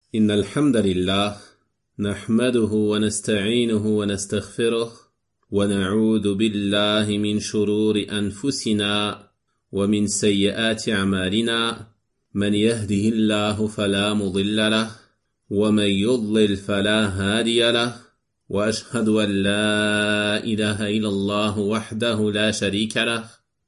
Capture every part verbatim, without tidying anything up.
إن الحمد لله نحمده ونستعينه ونستغفره ونعوذ بالله من شرور أنفسنا ومن سيئات أعمالنا من يهده الله فلا مضل له ومن يضلل فلا هادي له وأشهد أن لا إله إلا الله وحده لا شريك له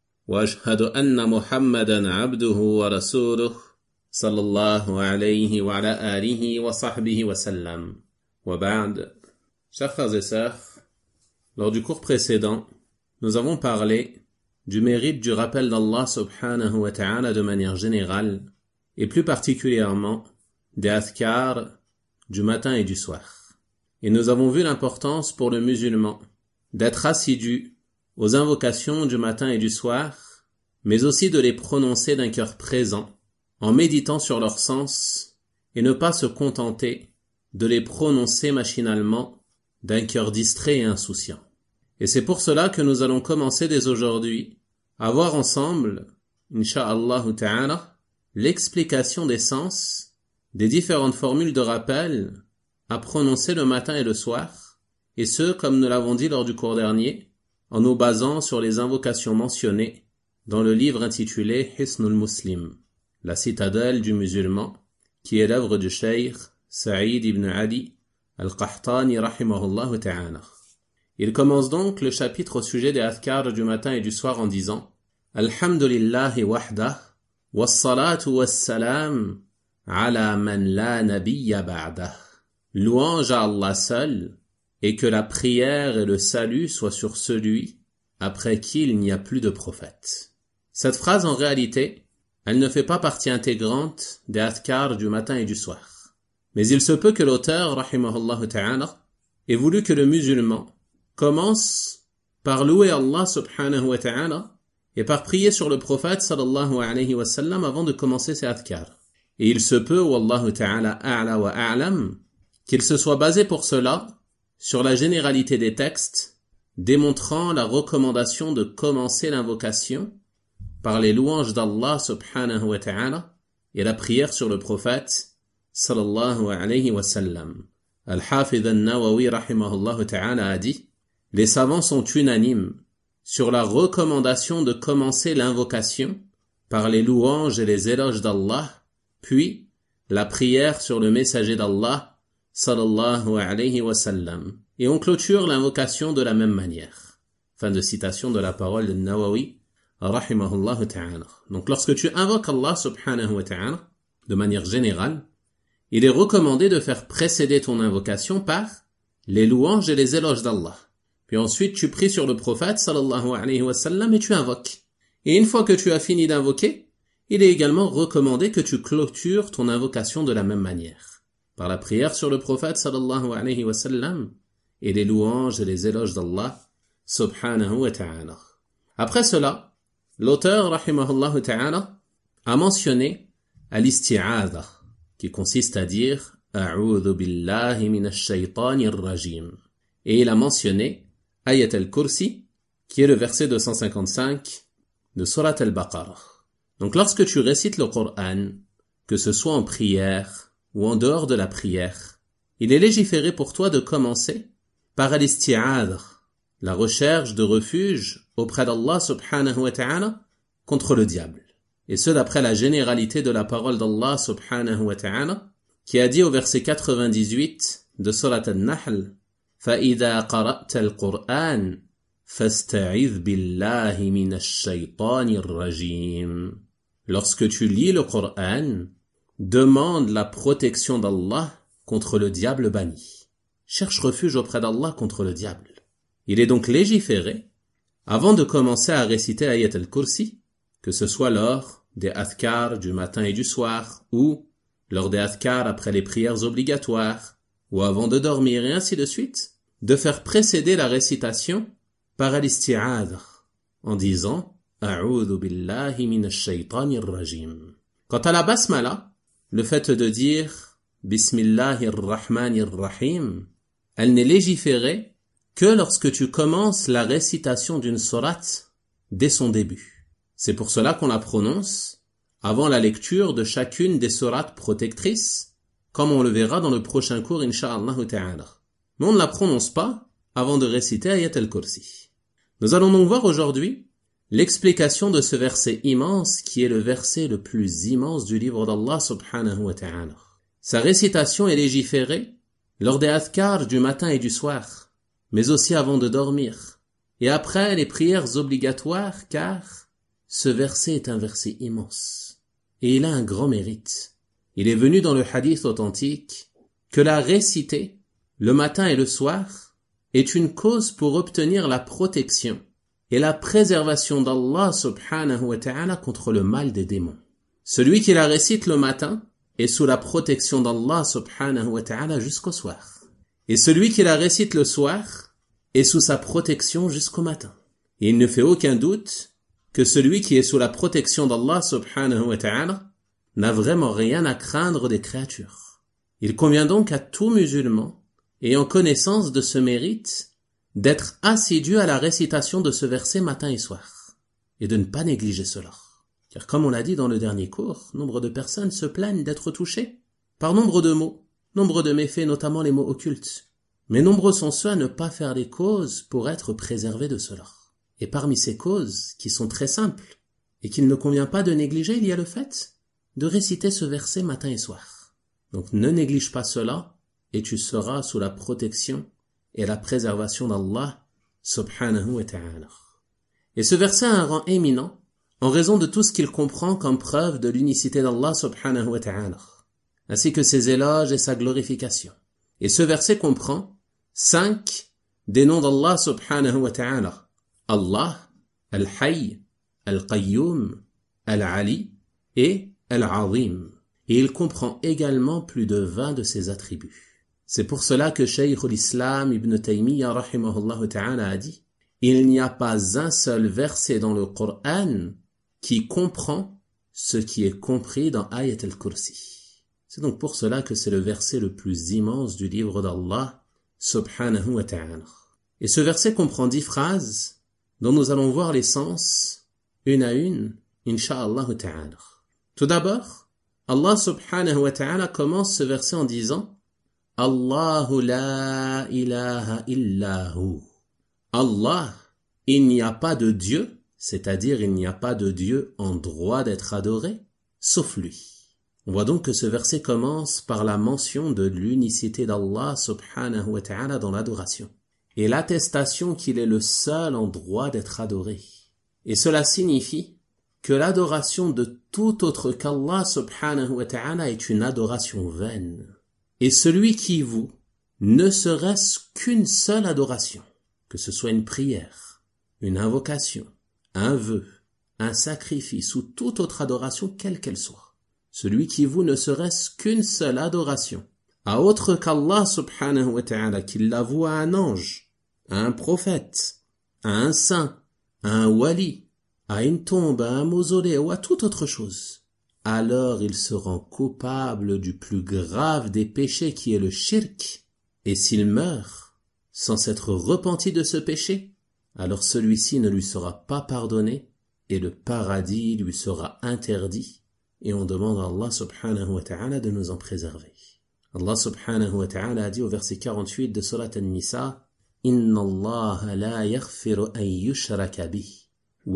وأشهد أن محمدا عبده ورسوله صلى الله عليه وعلى آله وصحبه وسلم. وبعد. Chers frères et sœurs, lors du cours précédent, nous avons parlé du mérite du rappel d'Allah subhanahu wa ta'ala de manière générale, et plus particulièrement des adhkar du matin et du soir. Et nous avons vu l'importance pour le musulman d'être assidu aux invocations du matin et du soir, mais aussi de les prononcer d'un cœur présent, en méditant sur leur sens, et ne pas se contenter de les prononcer machinalement d'un cœur distrait et insouciant. Et c'est pour cela que nous allons commencer dès aujourd'hui à voir ensemble, insha'Allah ta'ala, l'explication des sens des différentes formules de rappel à prononcer le matin et le soir, et ce, comme nous l'avons dit lors du cours dernier, en nous basant sur les invocations mentionnées dans le livre intitulé Hisnul Muslim, la citadelle du musulman, qui est l'œuvre du cheikh Saïd ibn Ali al-Qahtani rahimahullah ta'ala. Il commence donc le chapitre au sujet des adhkar du matin et du soir en disant Alhamdulillahi wahdah, wassalatu wassalam ala man la nabiyya ba'dah. Louange à Allah seul, et que la prière et le salut soient sur celui après qui il n'y a plus de prophète. Cette phrase, en réalité, elle ne fait pas partie intégrante des adhkar du matin et du soir. Mais il se peut que l'auteur, rahimahullah ta'ala, ait voulu que le musulman commence par louer Allah subhanahu wa ta'ala et par prier sur le prophète sallallahu alayhi wa sallam avant de commencer ses adhkar. Et il se peut, wallahu ta'ala a'la wa a'lam, qu'il se soit basé pour cela sur la généralité des textes, démontrant la recommandation de commencer l'invocation par les louanges d'Allah subhanahu wa ta'ala et la prière sur le prophète sallallahu alayhi wa sallam. Al-Hafidh al-Nawawi rahimahullah ta'ala a dit « Les savants sont unanimes sur la recommandation de commencer l'invocation par les louanges et les éloges d'Allah, puis la prière sur le messager d'Allah sallallahu alayhi wa sallam. Et on clôture l'invocation de la même manière. » Fin de citation de la parole de Nawawi rahimahullah ta'ala. Donc lorsque tu invoques Allah subhanahu wa ta'ala, de manière générale, il est recommandé de faire précéder ton invocation par les louanges et les éloges d'Allah. Puis ensuite tu pries sur le prophète sallallahu alayhi wa sallam et tu invoques. Et une fois que tu as fini d'invoquer, il est également recommandé que tu clôtures ton invocation de la même manière, par la prière sur le prophète sallallahu alayhi wa sallam et les louanges et les éloges d'Allah subhanahu wa ta'ala. Après cela, l'auteur, rahimahullah ta'ala, a mentionné al-isti'adha, qui consiste à dire « A'udhu billahi minash shaytanir rajim ». Et il a mentionné Ayat al-Kursi, qui est le verset deux cent cinquante-cinq de Surat al-Baqarah. Donc lorsque tu récites le Coran, que ce soit en prière ou en dehors de la prière, il est légiféré pour toi de commencer par al-isti'adha, la recherche de refuge auprès d'Allah subhanahu wa ta'ala contre le diable. Et ce d'après la généralité de la parole d'Allah subhanahu wa ta'ala, qui a dit au verset quatre-vingt-dix-huit de Surat al-Nahl فَإِذَا قَرَأْتَ الْقُرْآنَ فَاسْتَعِذْ بِاللَّهِ مِنَ الشَّيْطَانِ الرَّجِيمِ. Lorsque tu lis le Coran, demande la protection d'Allah contre le diable banni. Cherche refuge auprès d'Allah contre le diable. Il est donc légiféré, avant de commencer à réciter Ayat al-Kursi, que ce soit lors des adhkar du matin et du soir, ou lors des adhkar après les prières obligatoires, ou avant de dormir et ainsi de suite, de faire précéder la récitation par al-isti'adha, en disant « A'udhu billahi minash shaytanir rajim ». Quant à la basmala, le fait de dire « Bismillahir rahmanir rahim », elle n'est légiférée que lorsque tu commences la récitation d'une sourate dès son début. C'est pour cela qu'on la prononce avant la lecture de chacune des sourates protectrices comme on le verra dans le prochain cours, incha'Allah ta'ala. Mais on ne la prononce pas avant de réciter Ayat al-Kursi. Nous allons donc voir aujourd'hui l'explication de ce verset immense qui est le verset le plus immense du livre d'Allah subhanahu wa ta'ala. Sa récitation est légiférée lors des adhkar du matin et du soir, mais aussi avant de dormir, et après les prières obligatoires, car ce verset est un verset immense, et il a un grand mérite. Il est venu dans le hadith authentique que la réciter le matin et le soir est une cause pour obtenir la protection et la préservation d'Allah subhanahu wa ta'ala contre le mal des démons. Celui qui la récite le matin est sous la protection d'Allah subhanahu wa ta'ala jusqu'au soir. Et celui qui la récite le soir est sous sa protection jusqu'au matin. Et il ne fait aucun doute que celui qui est sous la protection d'Allah subhanahu wa ta'ala n'a vraiment rien à craindre des créatures. Il convient donc à tout musulman ayant connaissance de ce mérite d'être assidu à la récitation de ce verset matin et soir, et de ne pas négliger cela. Car comme on l'a dit dans le dernier cours, nombre de personnes se plaignent d'être touchées par nombre de mots, nombre de méfaits, notamment les mots occultes. Mais nombreux sont ceux à ne pas faire les causes pour être préservés de cela. Et parmi ces causes, qui sont très simples, et qu'il ne convient pas de négliger, il y a le fait de réciter ce verset matin et soir. Donc ne néglige pas cela, et tu seras sous la protection et la préservation d'Allah subhanahu wa ta'ala. Et ce verset a un rang éminent en raison de tout ce qu'il comprend comme preuve de l'unicité d'Allah subhanahu wa ta'ala, ainsi que ses éloges et sa glorification. Et ce verset comprend cinq des noms d'Allah subhanahu wa ta'ala. Allah, Al-Hayy, Al-Qayyum, Al-Ali et Al-Azim. Et il comprend également plus de vingt de ses attributs. C'est pour cela que Shaykh al-Islam Ibn Taymiyyah rahimahullah ta'ala a dit: il n'y a pas un seul verset dans le Coran qui comprend ce qui est compris dans Ayat al-Kursi. C'est donc pour cela que c'est le verset le plus immense du livre d'Allah subhanahu wa ta'ala. Et ce verset comprend dix phrases dont nous allons voir les sens une à une, insha'Allah ta'ala. Tout d'abord, Allah subhanahu wa ta'ala commence ce verset en disant: Allahu la ilaha illahu. Allah, il n'y a pas de Dieu, c'est-à-dire il n'y a pas de Dieu en droit d'être adoré, sauf lui. On voit donc que ce verset commence par la mention de l'unicité d'Allah subhanahu wa ta'ala dans l'adoration, et l'attestation qu'il est le seul en droit d'être adoré. Et cela signifie que l'adoration de tout autre qu'Allah subhanahu wa ta'ala est une adoration vaine. Et celui qui voue ne serait-ce qu'une seule adoration, que ce soit une prière, une invocation, un vœu, un sacrifice ou toute autre adoration quelle qu'elle soit. Celui qui voue ne serait-ce qu'une seule adoration, à autre qu'Allah subhanahu wa ta'ala, qu'il la voue à un ange, à un prophète, à un saint, à un wali, à une tombe, à un mausolée ou à toute autre chose, alors il se rend coupable du plus grave des péchés qui est le shirk, et s'il meurt sans s'être repenti de ce péché, alors celui-ci ne lui sera pas pardonné et le paradis lui sera interdit, et on demande à Allah subhanahu wa ta'ala de nous en préserver. Allah subhanahu wa ta'ala a dit au verset quarante-huit de Surat An-Nisa: Inna Allah la yaghfiru an yushraka bih. En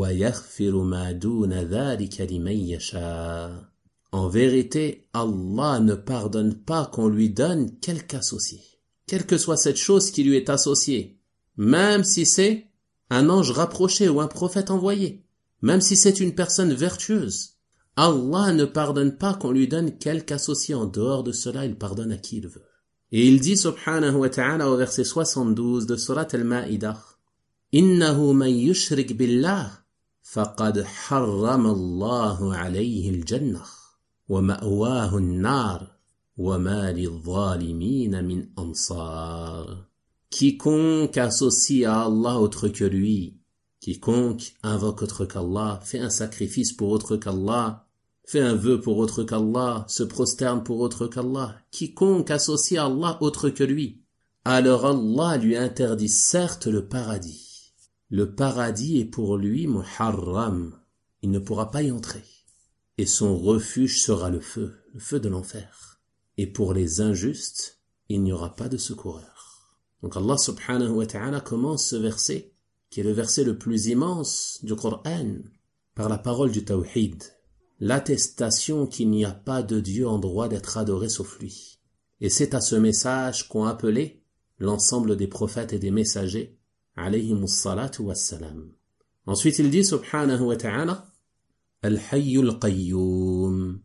vérité, Allah ne pardonne pas qu'on lui donne quelque associé, quelle que soit cette chose qui lui est associée, même si c'est un ange rapproché ou un prophète envoyé, même si c'est une personne vertueuse. Allah ne pardonne pas qu'on lui donne quelque associé. En dehors de cela, il pardonne à qui il veut. Et il dit subhanahu wa ta'ala au verset soixante-douze de Surat Al-Ma'idah: Innahu man yushrik billah faqad harrama Allahu alayhi al-jannah wa ma'wahu an-nar wa ma lidh-dhalimin min ansar. Quiconque associe à Allah autre que lui, quiconque invoque autre qu'Allah, fait un sacrifice pour autre qu'Allah, fait un vœu pour autre qu'Allah, se prosterne pour autre qu'Allah, quiconque associe à Allah autre que lui, alors Allah lui interdit certes le paradis. Le paradis est pour lui muharram, il ne pourra pas y entrer. Et son refuge sera le feu, le feu de l'enfer. et pour les injustes, il n'y aura pas de secoureur. Donc Allah subhanahu wa ta'ala commence ce verset, qui est le verset le plus immense du Coran, par la parole du Tawhid, l'attestation qu'il n'y a pas de Dieu en droit d'être adoré sauf lui. Et c'est à ce message qu'ont appelé l'ensemble des prophètes et des messagers, alayhimus salatu wassalam. Ensuite il dit subhanahu wa ta'ala, Al-Hayyul Qayyum,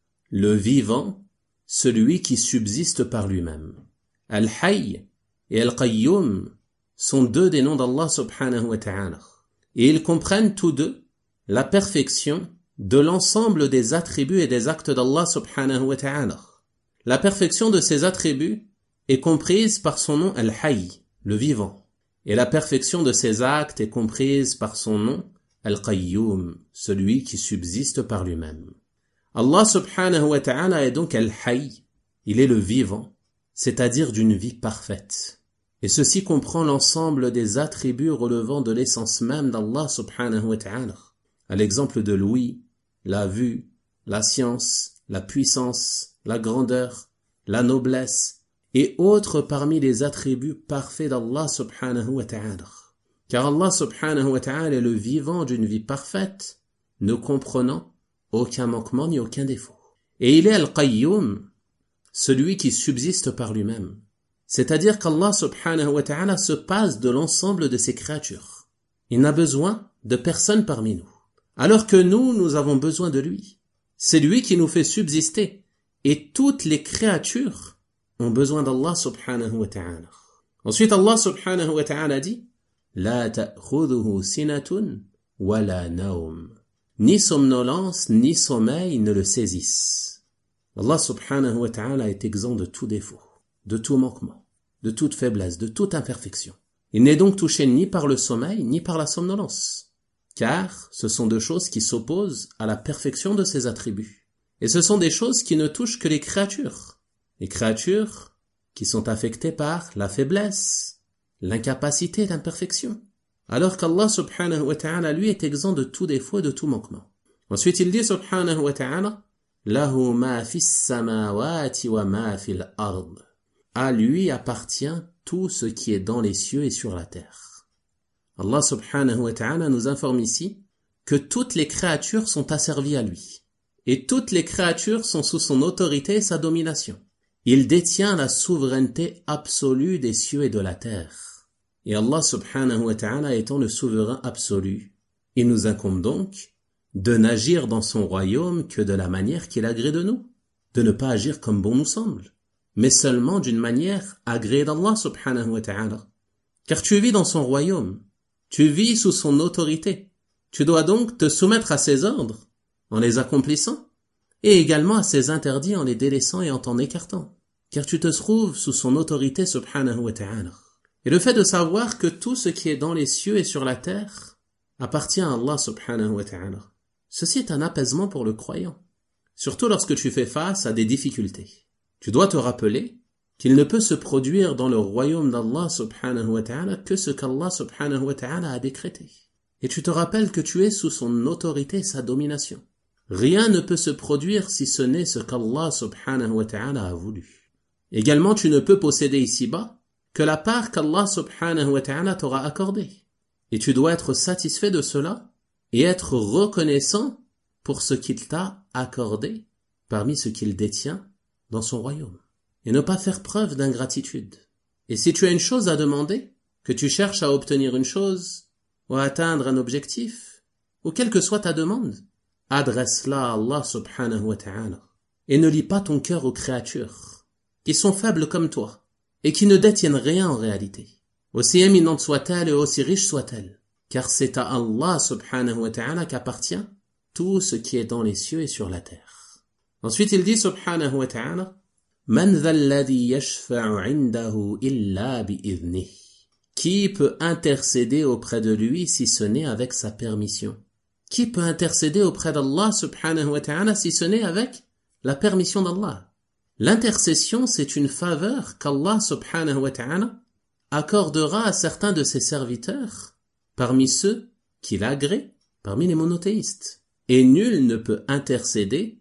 le vivant, celui qui subsiste par lui-même. Al-Hayy et Al-Qayyum sont deux des noms d'Allah subhanahu wa ta'ala. Et ils comprennent tous deux la perfection de l'ensemble des attributs et des actes d'Allah subhanahu wa ta'ala. La perfection de ces attributs est comprise par son nom Al-Hayy, le vivant. Et la perfection de ses actes est comprise par son nom Al-Qayyum, celui qui subsiste par lui-même. Allah subhanahu wa ta'ala est donc Al-Hayy, il est le vivant, c'est-à-dire d'une vie parfaite. Et ceci comprend l'ensemble des attributs relevant de l'essence même d'Allah subhanahu wa ta'ala. À l'exemple de l'ouïe, la vue, la science, la puissance, la grandeur, la noblesse et autres parmi les attributs parfaits d'Allah subhanahu wa ta'ala. Car Allah subhanahu wa ta'ala est le vivant d'une vie parfaite, ne comprenant aucun manquement ni aucun défaut. Et il est Al-Qayyum, celui qui subsiste par lui-même. C'est-à-dire qu'Allah subhanahu wa ta'ala se passe de l'ensemble de ses créatures. Il n'a besoin de personne parmi nous. Alors que nous, nous avons besoin de lui. C'est lui qui nous fait subsister. Et toutes les créatures ont besoin d'Allah subhanahu wa ta'ala. Ensuite, Allah subhanahu wa ta'ala dit, La ta'khudhuhu sinatun wa la naum. Ni somnolence, ni sommeil ne le saisissent. Allah subhanahu wa ta'ala est exempt de tout défaut, de tout manquement, de toute faiblesse, de toute imperfection. Il n'est donc touché ni par le sommeil, ni par la somnolence. Car ce sont deux choses qui s'opposent à la perfection de ses attributs. Et ce sont des choses qui ne touchent que les créatures. Les créatures qui sont affectées par la faiblesse, l'incapacité d'imperfection. Alors qu'Allah subhanahu wa ta'ala lui est exempt de tout défaut et de tout manquement. Ensuite il dit subhanahu wa ta'ala, Lahu ma fis samawati wa ma fil ard. À lui appartient tout ce qui est dans les cieux et sur la terre. Allah subhanahu wa ta'ala nous informe ici que toutes les créatures sont asservies à lui. Et toutes les créatures sont sous son autorité et sa domination. Il détient la souveraineté absolue des cieux et de la terre. Et Allah subhanahu wa ta'ala étant le souverain absolu, il nous incombe donc de n'agir dans son royaume que de la manière qu'il agrée de nous, de ne pas agir comme bon nous semble, mais seulement d'une manière agréée d'Allah subhanahu wa ta'ala. Car tu vis dans son royaume, tu vis sous son autorité, tu dois donc te soumettre à ses ordres, en les accomplissant, et également à ses interdits en les délaissant et en t'en écartant, car tu te trouves sous son autorité subhanahu wa ta'ala. Et le fait de savoir que tout ce qui est dans les cieux et sur la terre appartient à Allah subhanahu wa ta'ala, ceci est un apaisement pour le croyant, surtout lorsque tu fais face à des difficultés. Tu dois te rappeler qu'il ne peut se produire dans le royaume d'Allah subhanahu wa ta'ala que ce qu'Allah subhanahu wa ta'ala a décrété. Et tu te rappelles que tu es sous son autorité et sa domination. Rien ne peut se produire si ce n'est ce qu'Allah subhanahu wa ta'ala a voulu. Également, tu ne peux posséder ici-bas que la part qu'Allah subhanahu wa ta'ala t'aura accordée. Et tu dois être satisfait de cela et être reconnaissant pour ce qu'il t'a accordé parmi ce qu'il détient dans son royaume. Et ne pas faire preuve d'ingratitude. Et si tu as une chose à demander, que tu cherches à obtenir une chose ou à atteindre un objectif, ou quelle que soit ta demande, adresse-la à Allah subhanahu wa ta'ala et ne lie pas ton cœur aux créatures qui sont faibles comme toi et qui ne détiennent rien en réalité, aussi éminente soit-elle et aussi riche soit-elle, car c'est à Allah subhanahu wa ta'ala qu'appartient tout ce qui est dans les cieux et sur la terre. Ensuite il dit subhanahu wa ta'ala, Man dhal ladhi yashfa'u 'indahu illa bi'idhnihi. Qui peut intercéder auprès de lui si ce n'est avec sa permission? Qui peut intercéder auprès d'Allah subhanahu wa ta'ala si ce n'est avec la permission d'Allah? L'intercession, c'est une faveur qu'Allah subhanahu wa ta'ala accordera à certains de ses serviteurs, parmi ceux qu'il agrée, parmi les monothéistes. Et nul ne peut intercéder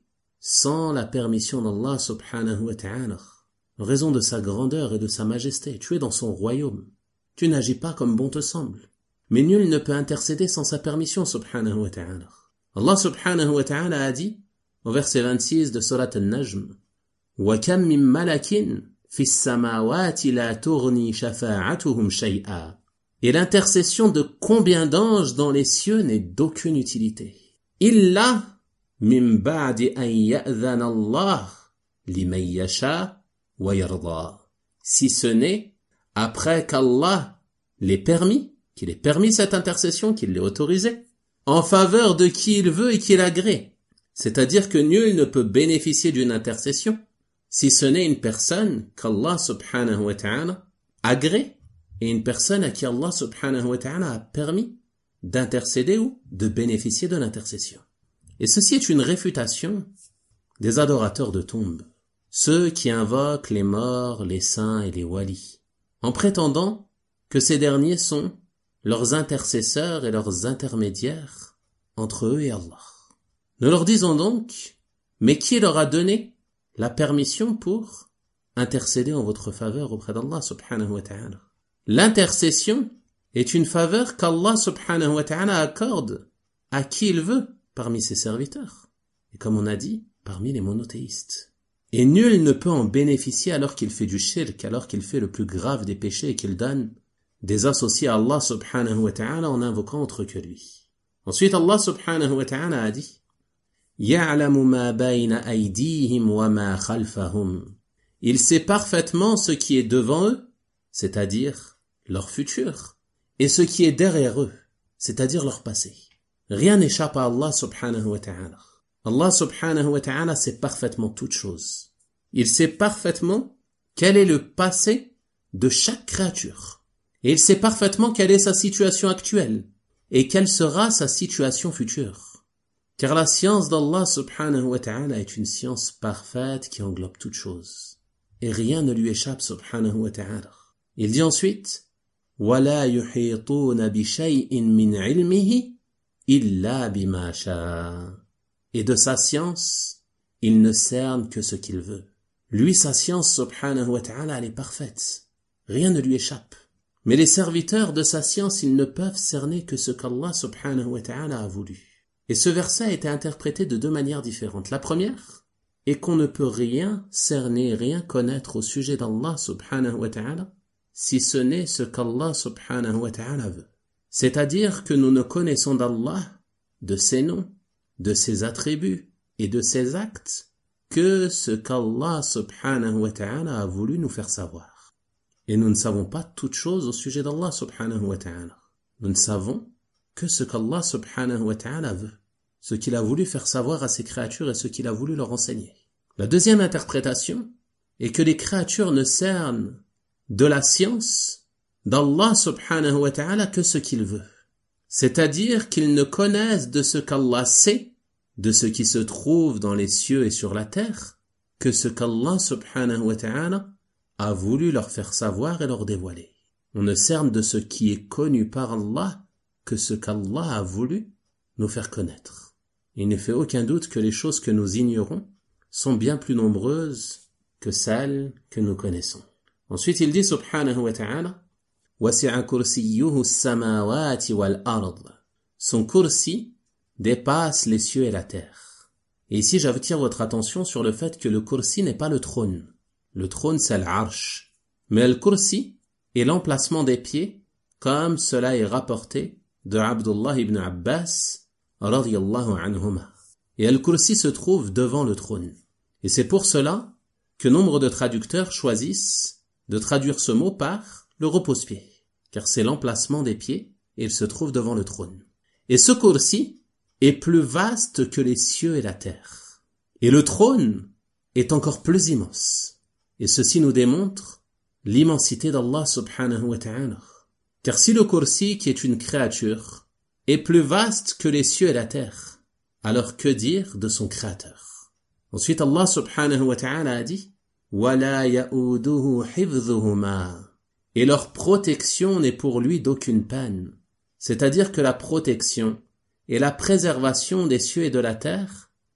sans la permission d'Allah subhanahu wa ta'ala. En raison de sa grandeur et de sa majesté, tu es dans son royaume. Tu n'agis pas comme bon te semble. Mais nul ne peut intercéder sans sa permission subhanahu wa ta'ala. Allah subhanahu wa ta'ala a dit, au verset vingt-six de Surat An-Najm, وَكَمْ مِنْ مَلَكٍ فِي السَّمَاوَاتِ لَا تُغْنِي شَفَاعَتُهُمْ شَيْئًا. Et l'intercession de combien d'anges dans les cieux n'est d'aucune utilité. إِلَّا مِنْ بَعْدِ أَنْ يَأْذَنَ اللَّهُ لِمَنْ يَشَاءُ وَيَرْضَى. Si ce n'est après qu'Allah l'ait permis, qu'il ait permis cette intercession, qu'il l'ait autorisée, en faveur de qui il veut et qu'il agrée. C'est-à-dire que nul ne peut bénéficier d'une intercession si ce n'est une personne qu'Allah subhanahu wa ta'ala agrée et une personne à qui Allah subhanahu wa ta'ala a permis d'intercéder ou de bénéficier de l'intercession. Et ceci est une réfutation des adorateurs de tombes, ceux qui invoquent les morts, les saints et les walis, en prétendant que ces derniers sont leurs intercesseurs et leurs intermédiaires entre eux et Allah. Nous leur disons donc, mais qui leur a donné la permission pour intercéder en votre faveur auprès d'Allah subhanahu wa ta'ala? L'intercession est une faveur qu'Allah subhanahu wa ta'ala accorde à qui il veut parmi ses serviteurs. Et comme on a dit, parmi les monothéistes. Et nul ne peut en bénéficier alors qu'il fait du shirk, alors qu'il fait le plus grave des péchés et qu'il donne des associés à Allah subhanahu wa ta'ala en invoquant autre que lui. Ensuite, Allah subhanahu wa ta'ala a dit, يَعْلَمُ مَا بَيْنَ أَيْدِيهِمْ وَمَا خَلْفَهُمْ. Il sait parfaitement ce qui est devant eux, c'est-à-dire leur futur, et ce qui est derrière eux, c'est-à-dire leur passé. Rien n'échappe à Allah subhanahu wa ta'ala. Allah subhanahu wa ta'ala sait parfaitement toutes choses. Il sait parfaitement quel est le passé de chaque créature. Et il sait parfaitement quelle est sa situation actuelle et quelle sera sa situation future. Car la science d'Allah subhanahu wa ta'ala est une science parfaite qui englobe toutes choses. Et rien ne lui échappe subhanahu wa ta'ala. Il dit ensuite, وَلَا يُحِيطُونَ بِشَيْءٍ مِّنْ عِلْمِهِ إِلَّا بِمَا شَاءَ. Et de sa science, il ne cerne que ce qu'il veut. Lui, sa science subhanahu wa ta'ala, elle est parfaite. Rien ne lui échappe. Mais les serviteurs de sa science, ils ne peuvent cerner que ce qu'Allah subhanahu wa ta'ala a voulu. Et ce verset a été interprété de deux manières différentes. La première est qu'on ne peut rien cerner, rien connaître au sujet d'Allah subhanahu wa ta'ala, si ce n'est ce qu'Allah subhanahu wa ta'ala veut. C'est-à-dire que nous ne connaissons d'Allah, de ses noms, de ses attributs et de ses actes, que ce qu'Allah subhanahu wa ta'ala a voulu nous faire savoir. Et nous ne savons pas toutes choses au sujet d'Allah subhanahu wa ta'ala. Nous ne savons que ce qu'Allah subhanahu wa ta'ala veut, ce qu'il a voulu faire savoir à ses créatures et ce qu'il a voulu leur enseigner. La deuxième interprétation est que les créatures ne cernent de la science d'Allah subhanahu wa ta'ala que ce qu'il veut. C'est-à-dire qu'ils ne connaissent de ce qu'Allah sait, de ce qui se trouve dans les cieux et sur la terre, que ce qu'Allah subhanahu wa ta'ala a voulu leur faire savoir et leur dévoiler. On ne cerne de ce qui est connu par Allah que ce qu'Allah a voulu nous faire connaître. Il ne fait aucun doute que les choses que nous ignorons sont bien plus nombreuses que celles que nous connaissons. Ensuite, il dit subhanahu wa ta'ala, وَسِعَ كُرْسِيُّهُ السَّمَاوَاتِ وَالْأَرْضِ. Son kursi dépasse les cieux et la terre. Et ici, j'attire votre attention sur le fait que le kursi n'est pas le trône. Le trône, c'est l'arche. Mais le kursi est l'emplacement des pieds, comme cela est rapporté de Abdullah ibn Abbas, radiyallahu anhuma. Et al-kursi se trouve devant le trône. Et c'est pour cela que nombre de traducteurs choisissent de traduire ce mot par le repose-pied, car c'est l'emplacement des pieds et il se trouve devant le trône. Et ce kursi est plus vaste que les cieux et la terre. Et le trône est encore plus immense. Et ceci nous démontre l'immensité d'Allah subhanahu wa ta'ala. Car si le kursi, qui est une créature, est plus vaste que les cieux et la terre, alors que dire de son créateur? Ensuite, Allah subhanahu wa ta'ala a dit, وَلَا يَؤُودُهُ حِفْظُهُمَا. Et leur protection n'est pour lui d'aucune peine. C'est-à-dire que la protection et la préservation des cieux et de la terre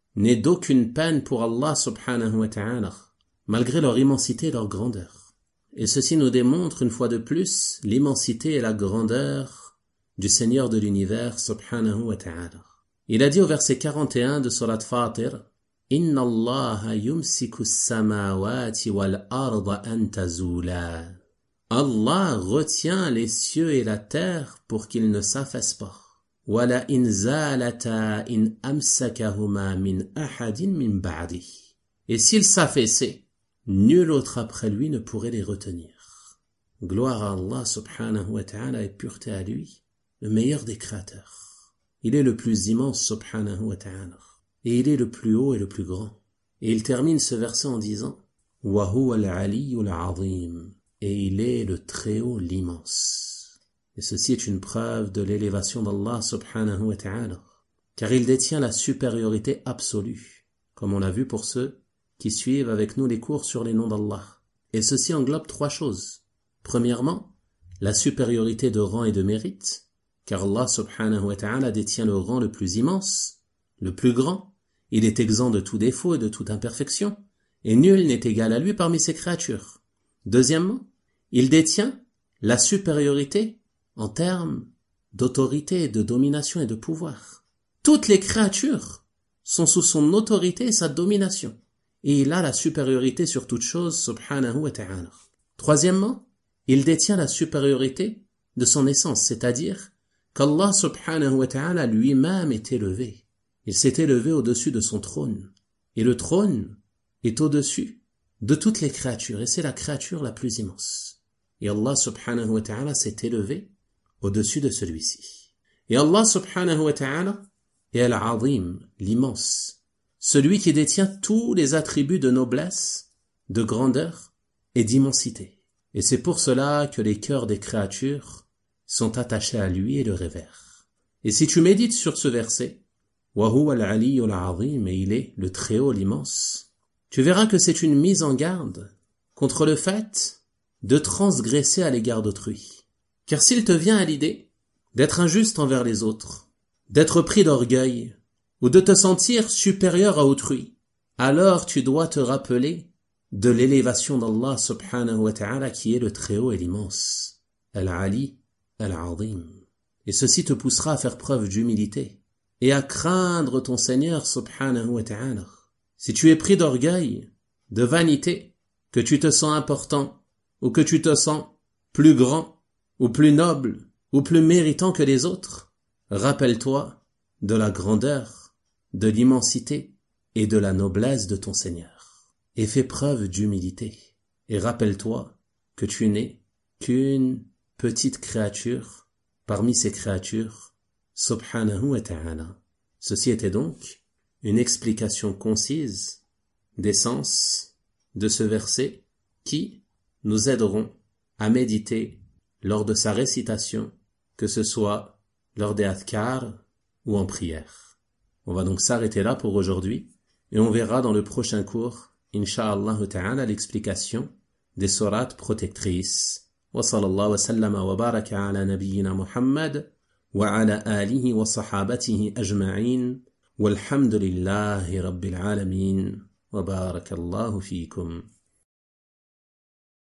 n'est d'aucune peine pour Allah subhanahu wa ta'ala, malgré leur immensité et leur grandeur. Et ceci nous démontre une fois de plus l'immensité et la grandeur du Seigneur de l'univers subhanahu wa ta'ala. Il a dit au verset quarante et un de Surat Fatir, « Inna Allah yumsiku as-samawati wal arda an tazula » Allah retient les cieux et la terre pour qu'ils ne s'affaissent pas. « Wala in zalata in amsakahuma min ahadin min ba'di » Et s'ils s'affaissaient, nul autre après lui ne pourrait les retenir. Gloire à Allah subhanahu wa ta'ala et pureté à lui, le meilleur des créateurs. Il est le plus immense subhanahu wa ta'ala. Et il est le plus haut et le plus grand. Et il termine ce verset en disant « Wa huwa al-aliyyul azim » et il est le très haut, l'immense. Et ceci est une preuve de l'élévation d'Allah subhanahu wa ta'ala, car il détient la supériorité absolue, comme on l'a vu pour ceux qui suivent avec nous les cours sur les noms d'Allah. Et ceci englobe trois choses. Premièrement, la supériorité de rang et de mérite, car Allah subhanahu wa ta'ala détient le rang le plus immense, le plus grand, il est exempt de tout défaut et de toute imperfection, et nul n'est égal à lui parmi ses créatures. Deuxièmement, il détient la supériorité en termes d'autorité, de domination et de pouvoir. Toutes les créatures sont sous son autorité et sa domination, et il a la supériorité sur toute chose, subhanahu wa ta'ala. Troisièmement, il détient la supériorité de son essence, c'est-à-dire qu'Allah subhanahu wa ta'ala lui-même est élevé. Il s'est élevé au-dessus de son trône. Et le trône est au-dessus de toutes les créatures. Et c'est la créature la plus immense. Et Allah subhanahu wa ta'ala s'est élevé au-dessus de celui-ci. Et Allah subhanahu wa ta'ala est al-azim, l'immense. Celui qui détient tous les attributs de noblesse, de grandeur et d'immensité. Et c'est pour cela que les cœurs des créatures sont attachés à lui et le révèrent. Et si tu médites sur ce verset, Wa huwa al-aliyyul azim, et il est le très haut, l'immense, tu verras que c'est une mise en garde contre le fait de transgresser à l'égard d'autrui. Car s'il te vient à l'idée d'être injuste envers les autres, d'être pris d'orgueil, ou de te sentir supérieur à autrui, alors tu dois te rappeler de l'élévation d'Allah subhanahu wa ta'ala qui est le très haut et l'immense, al-ali, al-azim. Et ceci te poussera à faire preuve d'humilité et à craindre ton Seigneur subhanahu wa ta'ala. Si tu es pris d'orgueil, de vanité, que tu te sens important, ou que tu te sens plus grand, ou plus noble, ou plus méritant que les autres, rappelle-toi de la grandeur, de l'immensité et de la noblesse de ton Seigneur. Et fais preuve d'humilité. Et rappelle-toi que tu n'es qu'une petite créature parmi ces créatures, subhanahu wa ta'ala. Ceci était donc une explication concise des sens de ce verset qui nous aideront à méditer lors de sa récitation, que ce soit lors des adhkar ou en prière. On va donc s'arrêter là pour aujourd'hui et on verra dans le prochain cours, incha'Allah ta'ala, l'explication des sourates protectrices. Wa sallallahu wa sallama wa baraka ala nabiyyina Muhammad wa ala alihi wa sahabatihi ajma'in walhamdulillahi rabbil alamin wa barakallahu fiikum.